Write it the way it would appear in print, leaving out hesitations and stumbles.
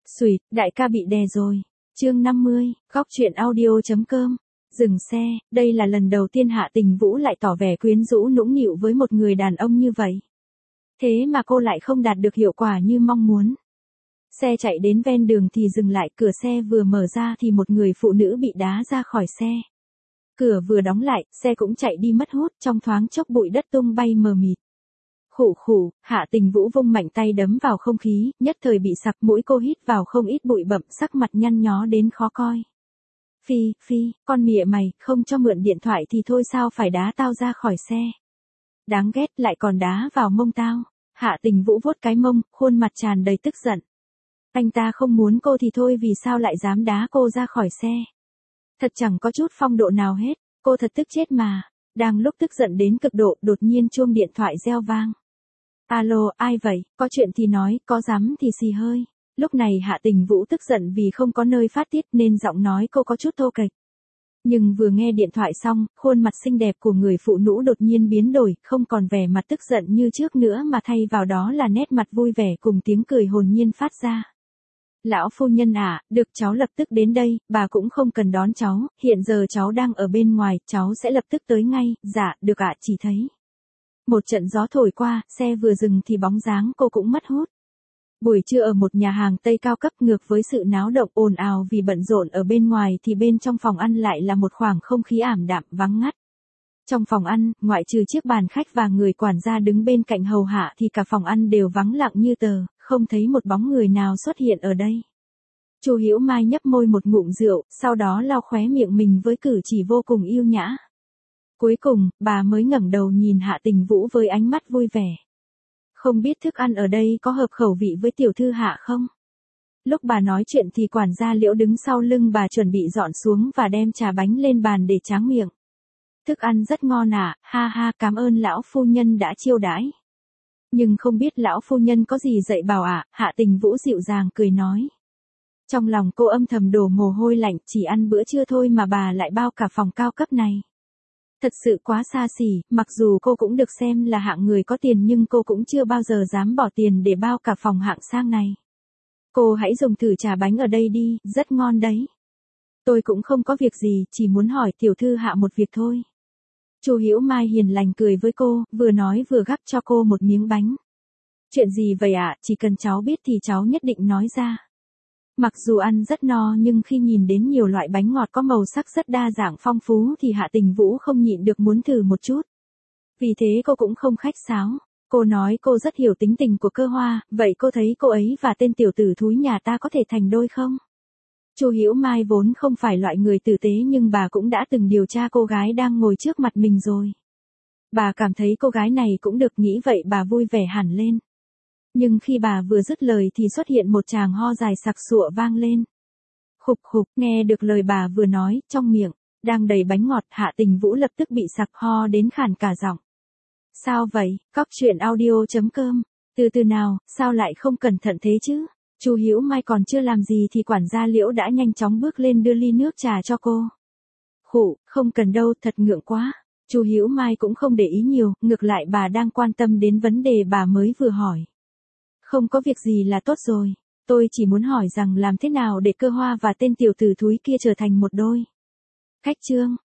Xùi, đại ca bị đè rồi. Chương 50, góc truyện audio.com. Dừng xe, đây là lần đầu tiên Hạ Tình Vũ lại tỏ vẻ quyến rũ nũng nịu với một người đàn ông như vậy. Thế mà cô lại không đạt được hiệu quả như mong muốn. Xe chạy đến ven đường thì dừng lại, cửa xe vừa mở ra thì một người phụ nữ bị đá ra khỏi xe. Cửa vừa đóng lại, xe cũng chạy đi mất hút, trong thoáng chốc bụi đất tung bay mờ mịt. Khụ khụ, Hạ Tình Vũ vung mạnh tay đấm vào không khí, nhất thời bị sặc, mũi cô hít vào không ít bụi bặm, sắc mặt nhăn nhó đến khó coi. Phi, con mịa mày, không cho mượn điện thoại thì thôi sao phải đá tao ra khỏi xe. Đáng ghét, lại còn đá vào mông tao. Hạ Tình Vũ vuốt cái mông, khuôn mặt tràn đầy tức giận. Anh ta không muốn cô thì thôi, vì sao lại dám đá cô ra khỏi xe. Thật chẳng có chút phong độ nào hết, cô thật tức chết mà. Đang lúc tức giận đến cực độ, đột nhiên chuông điện thoại reo vang. Alo, ai vậy, có chuyện thì nói, có dám thì xì hơi. Lúc này Hạ Tình Vũ tức giận vì không có nơi phát tiết nên giọng nói cô có chút thô kệch. Nhưng vừa nghe điện thoại xong, khuôn mặt xinh đẹp của người phụ nữ đột nhiên biến đổi, không còn vẻ mặt tức giận như trước nữa mà thay vào đó là nét mặt vui vẻ cùng tiếng cười hồn nhiên phát ra. Lão phu nhân à, được cháu lập tức đến đây, bà cũng không cần đón cháu, hiện giờ cháu đang ở bên ngoài, cháu sẽ lập tức tới ngay. Dạ, được ạ, chỉ thấy. Một trận gió thổi qua, xe vừa dừng thì bóng dáng cô cũng mất hút. Buổi trưa ở một nhà hàng Tây cao cấp, ngược với sự náo động ồn ào vì bận rộn ở bên ngoài thì bên trong phòng ăn lại là một khoảng không khí ảm đạm vắng ngắt. Trong phòng ăn, ngoại trừ chiếc bàn khách và người quản gia đứng bên cạnh hầu hạ thì cả phòng ăn đều vắng lặng như tờ, không thấy một bóng người nào xuất hiện ở đây. Chu Hiểu Mai nhấp môi một ngụm rượu, sau đó lau khóe miệng mình với cử chỉ vô cùng yêu nhã. Cuối cùng, bà mới ngẩng đầu nhìn Hạ Tình Vũ với ánh mắt vui vẻ. Không biết thức ăn ở đây có hợp khẩu vị với tiểu thư Hạ không? Lúc bà nói chuyện thì quản gia Liễu đứng sau lưng bà chuẩn bị dọn xuống và đem trà bánh lên bàn để tráng miệng. Thức ăn rất ngon ạ, ha ha, cảm ơn lão phu nhân đã chiêu đãi. Nhưng không biết lão phu nhân có gì dạy bảo ạ, Hạ Tình Vũ dịu dàng cười nói. Trong lòng cô âm thầm đổ mồ hôi lạnh, chỉ ăn bữa trưa thôi mà bà lại bao cả phòng cao cấp này. Thật sự quá xa xỉ, mặc dù cô cũng được xem là hạng người có tiền nhưng cô cũng chưa bao giờ dám bỏ tiền để bao cả phòng hạng sang này. Cô hãy dùng thử trà bánh ở đây đi, rất ngon đấy. Tôi cũng không có việc gì, chỉ muốn hỏi tiểu thư Hạ một việc thôi. Chu Hiểu Mai hiền lành cười với cô, vừa nói vừa gắp cho cô một miếng bánh. Chuyện gì vậy ạ, chỉ cần cháu biết thì cháu nhất định nói ra. Mặc dù ăn rất no nhưng khi nhìn đến nhiều loại bánh ngọt có màu sắc rất đa dạng phong phú thì Hạ Tình Vũ không nhịn được muốn thử một chút. Vì thế cô cũng không khách sáo. Cô nói cô rất hiểu tính tình của Cơ Hoa, vậy cô thấy cô ấy và tên tiểu tử thúi nhà ta có thể thành đôi không? Chu Hiểu Mai vốn không phải loại người tử tế nhưng bà cũng đã từng điều tra cô gái đang ngồi trước mặt mình rồi. Bà cảm thấy cô gái này cũng được, nghĩ vậy bà vui vẻ hẳn lên. Nhưng khi bà vừa dứt lời thì xuất hiện một tràng ho dài sặc sụa vang lên. Khục khục, nghe được lời bà vừa nói, trong miệng đang đầy bánh ngọt, Hạ Tình Vũ lập tức bị sặc ho đến khản cả giọng. Sao vậy, góc truyện audio.com, từ nào, sao lại không cẩn thận thế chứ? Chu Hiểu Mai còn chưa làm gì thì quản gia Liễu đã nhanh chóng bước lên đưa ly nước trà cho cô. Khụ, không cần đâu, thật ngượng quá. Chu Hiểu Mai cũng không để ý nhiều, ngược lại bà đang quan tâm đến vấn đề bà mới vừa hỏi. Không có việc gì là tốt rồi, tôi chỉ muốn hỏi rằng làm thế nào để Cơ Hoa và tên tiểu tử thúi kia trở thành một đôi. Khách trương,